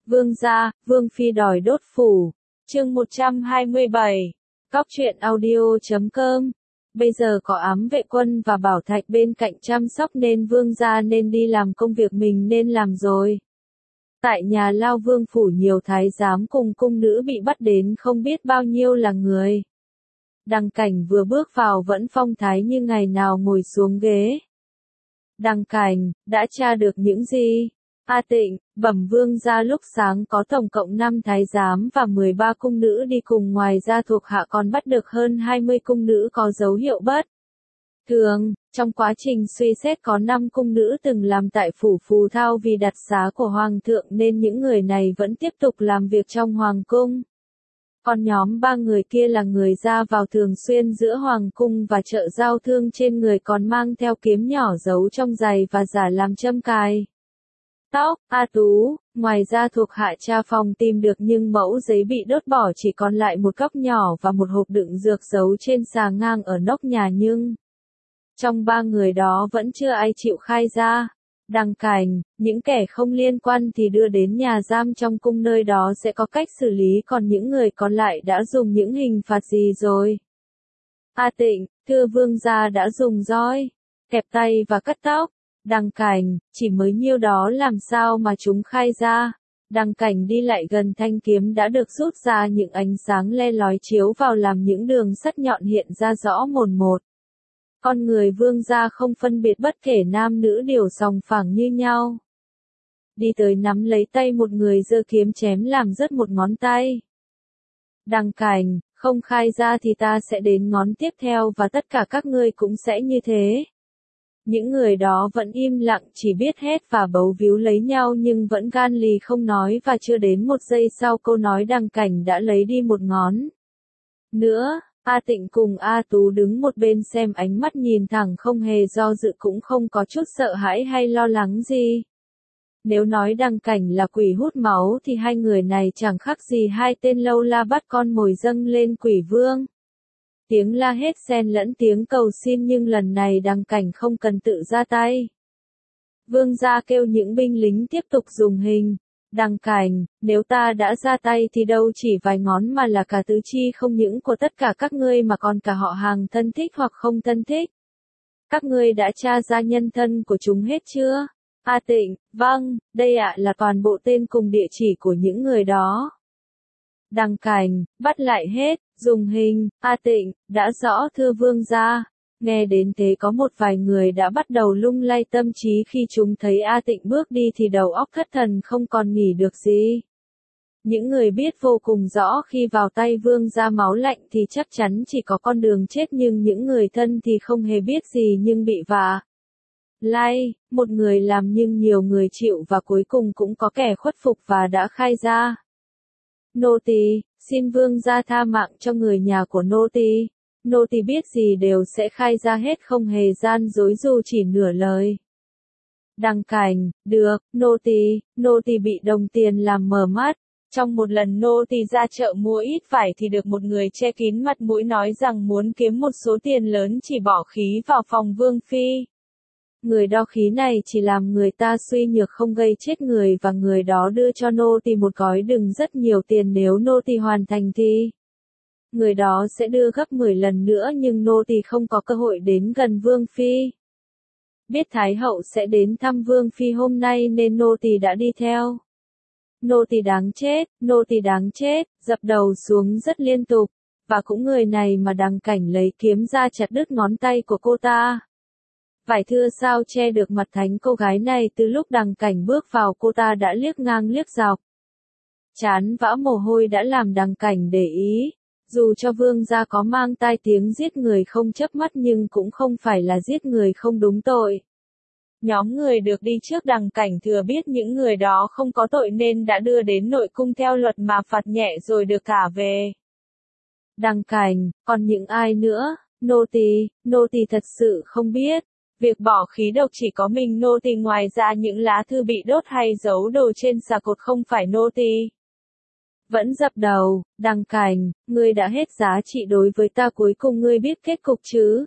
Vương gia, Vương phi đòi đốt phủ. Chương 127. Cóc truyện audio.com. Bây giờ có ám vệ quân và bảo thạch bên cạnh chăm sóc nên vương gia nên đi làm công việc mình nên làm rồi. Tại nhà lao vương phủ nhiều thái giám cùng cung nữ bị bắt đến không biết bao nhiêu là người. Đằng Cảnh vừa bước vào vẫn phong thái như ngày nào ngồi xuống ghế. Đằng Cảnh, đã tra được những gì? A Tịnh, bẩm vương gia lúc sáng có tổng cộng 5 thái giám và 13 cung nữ đi cùng, ngoài ra thuộc hạ còn bắt được hơn 20 cung nữ có dấu hiệu bất thường. Trong quá trình suy xét có 5 cung nữ từng làm tại phủ Phù Thao vì đặc xá của Hoàng thượng nên những người này vẫn tiếp tục làm việc trong Hoàng cung. Còn nhóm 3 người kia là người ra vào thường xuyên giữa Hoàng cung và chợ giao thương, trên người còn mang theo kiếm nhỏ giấu trong giày và giả làm châm cài tóc. A Tú, ngoài ra thuộc hạ tra phòng tìm được nhưng mẫu giấy bị đốt bỏ, chỉ còn lại một cốc nhỏ và một hộp đựng dược giấu trên xà ngang ở nóc nhà, nhưng trong 3 người đó vẫn chưa ai chịu khai ra. Đằng Cảnh, những kẻ không liên quan thì đưa đến nhà giam trong cung, nơi đó sẽ có cách xử lý, còn những người còn lại đã dùng những hình phạt gì rồi? A Tịnh, thưa vương gia đã dùng roi, kẹp tay và cắt tóc. Đằng Cảnh, chỉ mới nhiêu đó làm sao mà chúng khai ra? Đằng Cảnh đi lại gần thanh kiếm đã được rút ra, những ánh sáng le lói chiếu vào làm những đường sắt nhọn hiện ra rõ mồn một. Con người vương gia không phân biệt bất kể nam nữ, đều sòng phẳng như nhau. Đi tới nắm lấy tay một người, giơ kiếm chém làm rớt một ngón tay. Đằng Cảnh, không khai ra thì ta sẽ đến ngón tiếp theo và tất cả các ngươi cũng sẽ như thế. Những người đó vẫn im lặng, chỉ biết hét và bấu víu lấy nhau nhưng vẫn gan lì không nói, và chưa đến một giây sau câu nói Đằng Cảnh đã lấy đi một ngón nữa. A Tịnh cùng A Tú đứng một bên xem, ánh mắt nhìn thẳng, không hề do dự cũng không có chút sợ hãi hay lo lắng gì. Nếu nói Đằng Cảnh là quỷ hút máu thì hai người này chẳng khác gì hai tên lâu la bắt con mồi dâng lên quỷ vương. Tiếng la hết xen lẫn tiếng cầu xin, nhưng lần này Đằng Cảnh không cần tự ra tay. Vương gia kêu những binh lính tiếp tục dùng hình. Đằng Cảnh, nếu ta đã ra tay thì đâu chỉ vài ngón mà là cả tứ chi, không những của tất cả các ngươi mà còn cả họ hàng thân thích hoặc không thân thích. Các ngươi đã tra ra nhân thân của chúng hết chưa? A Tịnh, vâng, đây ạ là toàn bộ tên cùng địa chỉ của những người đó. Đằng Cảnh, bắt lại hết, dùng hình. A Tịnh, đã rõ thưa vương gia. Nghe đến thế có một vài người đã bắt đầu lung lay tâm trí, khi chúng thấy A Tịnh bước đi thì đầu óc thất thần không còn nghỉ được gì. Những người biết vô cùng rõ khi vào tay vương gia máu lạnh thì chắc chắn chỉ có con đường chết, nhưng những người thân thì không hề biết gì nhưng bị vạ lay. Một người làm nhưng nhiều người chịu, và cuối cùng cũng có kẻ khuất phục và đã khai ra. Nô tỳ, xin vương gia tha mạng cho người nhà của nô tỳ. Nô tỳ biết gì đều sẽ khai ra hết, không hề gian dối dù chỉ nửa lời. Đằng Cảnh, được, nô tỳ bị đồng tiền làm mờ mắt. Trong một lần nô tỳ ra chợ mua ít vải thì được một người che kín mặt mũi nói rằng muốn kiếm một số tiền lớn, chỉ bỏ khí vào phòng vương phi. Người đo khí này chỉ làm người ta suy nhược không gây chết người, và người đó đưa cho nô tỳ một gói đựng rất nhiều tiền, nếu nô tỳ hoàn thành thì người đó sẽ đưa gấp 10 lần nữa, nhưng nô tỳ không có cơ hội đến gần vương phi. Biết Thái hậu sẽ đến thăm vương phi hôm nay nên nô tỳ đã đi theo. Nô tỳ đáng chết, nô tỳ đáng chết, dập đầu xuống rất liên tục. Và cũng người này mà Đằng Cảnh lấy kiếm ra chặt đứt ngón tay của cô ta. Vải thưa sao che được mặt thánh cô gái này, từ lúc Đằng Cảnh bước vào cô ta đã liếc ngang liếc dọc. Chán vã mồ hôi đã làm Đằng Cảnh để ý. Dù cho vương gia có mang tai tiếng giết người không chớp mắt nhưng cũng không phải là giết người không đúng tội. Nhóm người được đi trước Đằng Cảnh thừa biết những người đó không có tội nên đã đưa đến nội cung theo luật mà phạt nhẹ rồi được thả về. Đằng Cảnh, còn những ai nữa? Nô tỳ thật sự không biết. Việc bỏ khí độc chỉ có mình nô tỳ, ngoài ra những lá thư bị đốt hay giấu đồ trên xà cột không phải nô tỳ. Vẫn dập đầu. Đằng Cảnh, ngươi đã hết giá trị đối với ta, cuối cùng ngươi biết kết cục chứ?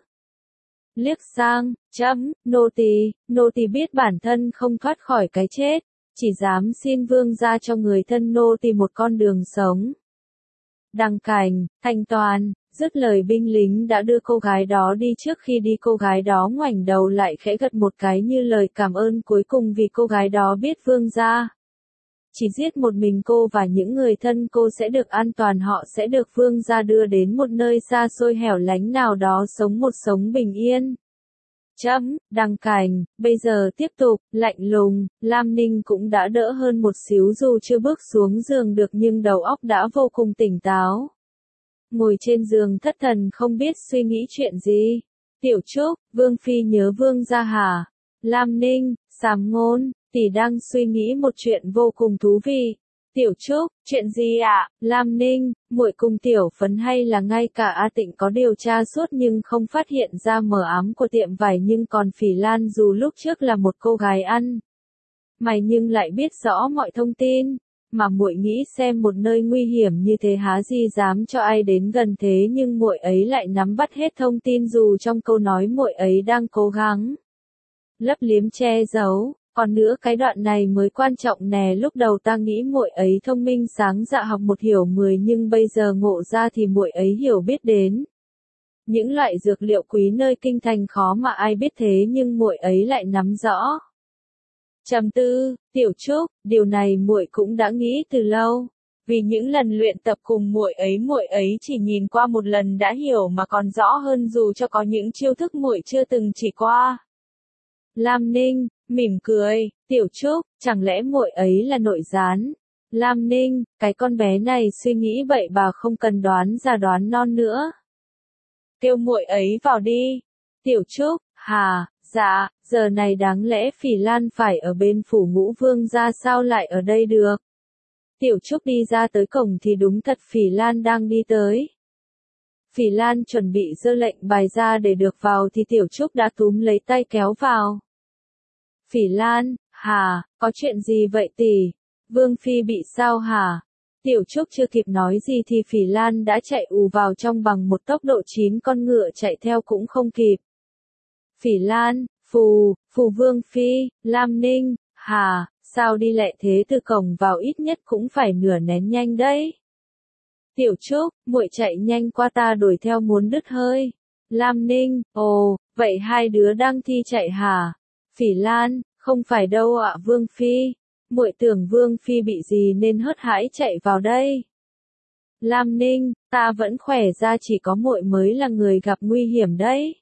Liếc sang, nô tỳ biết bản thân không thoát khỏi cái chết. chỉ dám xin vương gia cho người thân nô tỳ một con đường sống. Đăng Cảnh, thanh toàn, dứt lời binh lính đã đưa cô gái đó đi. Trước khi đi cô gái đó ngoảnh đầu lại khẽ gật một cái như lời cảm ơn cuối cùng vì cô gái đó biết vương gia chỉ giết một mình cô và những người thân cô sẽ được an toàn, họ sẽ được vương gia đưa đến một nơi xa xôi hẻo lánh nào đó sống một sống bình yên. Đăng Cảnh, bây giờ tiếp tục, lạnh lùng, Lam Ninh cũng đã đỡ hơn một xíu dù chưa bước xuống giường được nhưng đầu óc đã vô cùng tỉnh táo. Ngồi trên giường thất thần không biết suy nghĩ chuyện gì. Tiểu Trúc, Vương Phi nhớ vương gia hả? Lam Ninh, Sàm Ngôn, tỷ đang suy nghĩ một chuyện vô cùng thú vị. Tiểu Trúc, chuyện gì ạ? Lam Ninh, muội cùng Tiểu Phấn hay là ngay cả A Tịnh có điều tra suốt nhưng không phát hiện ra mờ ám của tiệm vải, nhưng còn Phỉ Lan dù lúc trước là một cô gái ăn mày nhưng lại biết rõ mọi thông tin, mà muội nghĩ xem một nơi nguy hiểm như thế há gì dám cho ai đến gần, thế nhưng muội ấy lại nắm bắt hết thông tin dù trong câu nói muội ấy đang cố gắng lấp liếm che giấu. Còn nữa cái đoạn này mới quan trọng nè, lúc đầu ta nghĩ muội ấy thông minh sáng dạ học một hiểu 10 nhưng bây giờ ngộ ra thì muội ấy hiểu biết đến những loại dược liệu quý nơi kinh thành khó mà ai biết, thế nhưng muội ấy lại nắm rõ. Trầm tư, Tiểu Trúc, điều này muội cũng đã nghĩ từ lâu. Vì những lần luyện tập cùng muội ấy chỉ nhìn qua một lần đã hiểu mà còn rõ hơn dù cho có những chiêu thức muội chưa từng chỉ qua. Lam Ninh mỉm cười, Tiểu Trúc, chẳng lẽ muội ấy là nội gián? Lam Ninh, cái con bé này suy nghĩ bậy bà không cần đoán già đoán non nữa. Kêu muội ấy vào đi. Tiểu Trúc, hà, dạ, giờ này đáng lẽ Phỉ Lan phải ở bên phủ Ngũ Vương gia sao lại ở đây được? Tiểu Trúc đi ra tới cổng thì đúng thật Phỉ Lan đang đi tới. Phỉ Lan chuẩn bị giơ lệnh bài ra để được vào thì Tiểu Trúc đã túm lấy tay kéo vào. Phỉ Lan, hả, có chuyện gì vậy tỷ? Vương Phi bị sao hả? Tiểu Trúc chưa kịp nói gì thì Phỉ Lan đã chạy ù vào trong bằng một tốc độ 9 con ngựa chạy theo cũng không kịp. Phỉ Lan, phù Vương Phi, Lam Ninh, hả, sao đi lẹ thế, từ cổng vào ít nhất cũng phải nửa nén nhanh đấy. Tiểu Trúc, muội chạy nhanh qua ta đuổi theo muốn đứt hơi. Lam Ninh, ồ, vậy hai đứa đang thi chạy hả? Phỉ Lan, không phải đâu ạ Vương Phi, muội tưởng Vương Phi bị gì nên hớt hải chạy vào đây. Lam Ninh, ta vẫn khỏe ra, chỉ có muội mới là người gặp nguy hiểm đấy.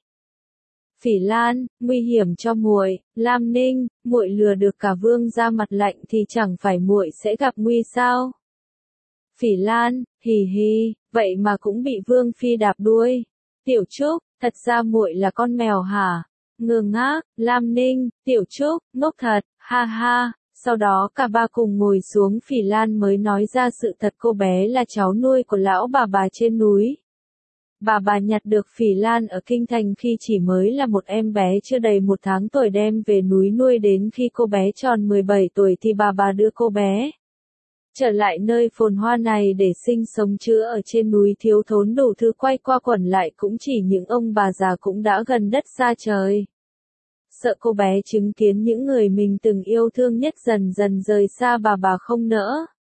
Phỉ Lan, nguy hiểm cho muội. Lam Ninh, muội lừa được cả vương ra mặt lạnh thì chẳng phải muội sẽ gặp nguy sao? Phỉ Lan, hì hì, vậy mà cũng bị Vương Phi đạp đuôi. Tiểu Trúc, thật ra muội là con mèo hả? Ngơ ngác, Lam Ninh, Tiểu Trúc, ngốc thật, ha ha. Sau đó cả ba cùng ngồi xuống, Phỉ Lan mới nói ra sự thật, cô bé là cháu nuôi của lão bà trên núi. Bà nhặt được Phỉ Lan ở kinh thành khi chỉ mới là một em bé chưa đầy 1 tháng tuổi, đem về núi nuôi đến khi cô bé tròn 17 tuổi thì bà đưa cô bé trở lại nơi phồn hoa này để sinh sống, chứ ở trên núi thiếu thốn đủ thứ quay qua quẩn lại cũng chỉ những ông bà già cũng đã gần đất xa trời. Sợ cô bé chứng kiến những người mình từng yêu thương nhất dần dần rời xa bà không nỡ.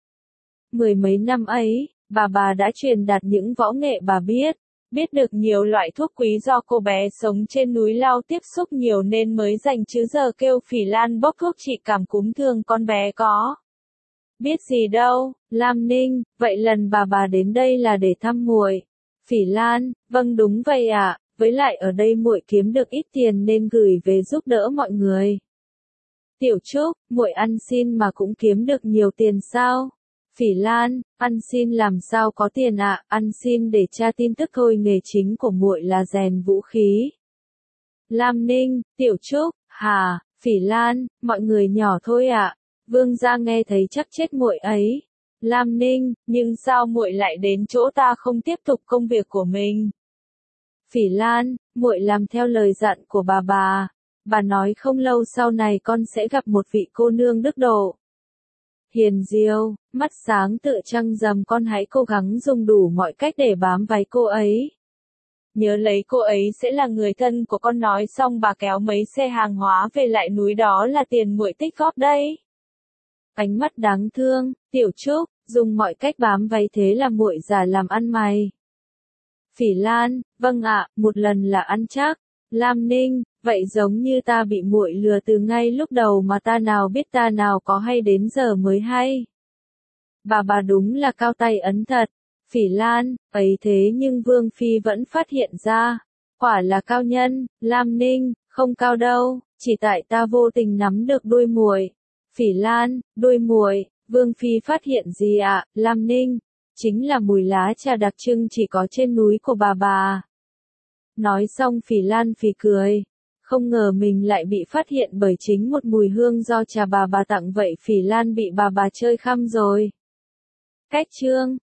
10 mấy năm ấy, bà đã truyền đạt những võ nghệ bà biết được nhiều loại thuốc quý, do cô bé sống trên núi lao tiếp xúc nhiều nên mới dành chứ giờ kêu Phỉ Lan bốc thuốc trị cảm cúm thường con bé có biết gì đâu. Lam Ninh, vậy lần bà đến đây là để thăm muội. Phỉ Lan, vâng đúng vậy ạ, với lại ở đây muội kiếm được ít tiền nên gửi về giúp đỡ mọi người. Tiểu Trúc, muội ăn xin mà cũng kiếm được nhiều tiền sao? Phỉ Lan, ăn xin làm sao có tiền ạ, ăn xin để tra tin tức thôi, nghề chính của muội là rèn vũ khí. Lam Ninh, Tiểu Trúc, hà, Phỉ Lan, mọi người nhỏ thôi ạ. Vương gia nghe thấy chắc chết muội ấy. Lam Ninh, nhưng sao muội lại đến chỗ ta không tiếp tục công việc của mình? Phỉ Lan, muội làm theo lời dặn của bà. Bà nói không lâu sau này con sẽ gặp một vị cô nương đức độ, hiền diệu, mắt sáng tựa trăng rằm, con hãy cố gắng dùng đủ mọi cách để bám váy cô ấy. Nhớ lấy cô ấy sẽ là người thân của con. Nói xong bà kéo mấy xe hàng hóa về lại núi, đó là tiền muội tích góp đây. Ánh mắt đáng thương, Tiểu Trúc, dùng mọi cách bám váy thế là muội giả làm ăn mày. Phỉ Lan, vâng ạ, một lần là ăn chắc. Lam Ninh, vậy giống như ta bị muội lừa từ ngay lúc đầu mà ta nào biết ta nào có hay đến giờ mới hay. Bà đúng là cao tay ấn thật. Phỉ Lan, ấy thế nhưng Vương Phi vẫn phát hiện ra. Quả là cao nhân, Lam Ninh, không cao đâu, chỉ tại ta vô tình nắm được đuôi muội. Phỉ Lan, đuôi muội, Vương Phi phát hiện gì ạ, Lam Ninh? Chính là mùi lá trà đặc trưng chỉ có trên núi của bà. Nói xong Phỉ Lan phì cười. Không ngờ mình lại bị phát hiện bởi chính một mùi hương do trà bà tặng vậy Phỉ Lan bị bà chơi khăm rồi. Cách chương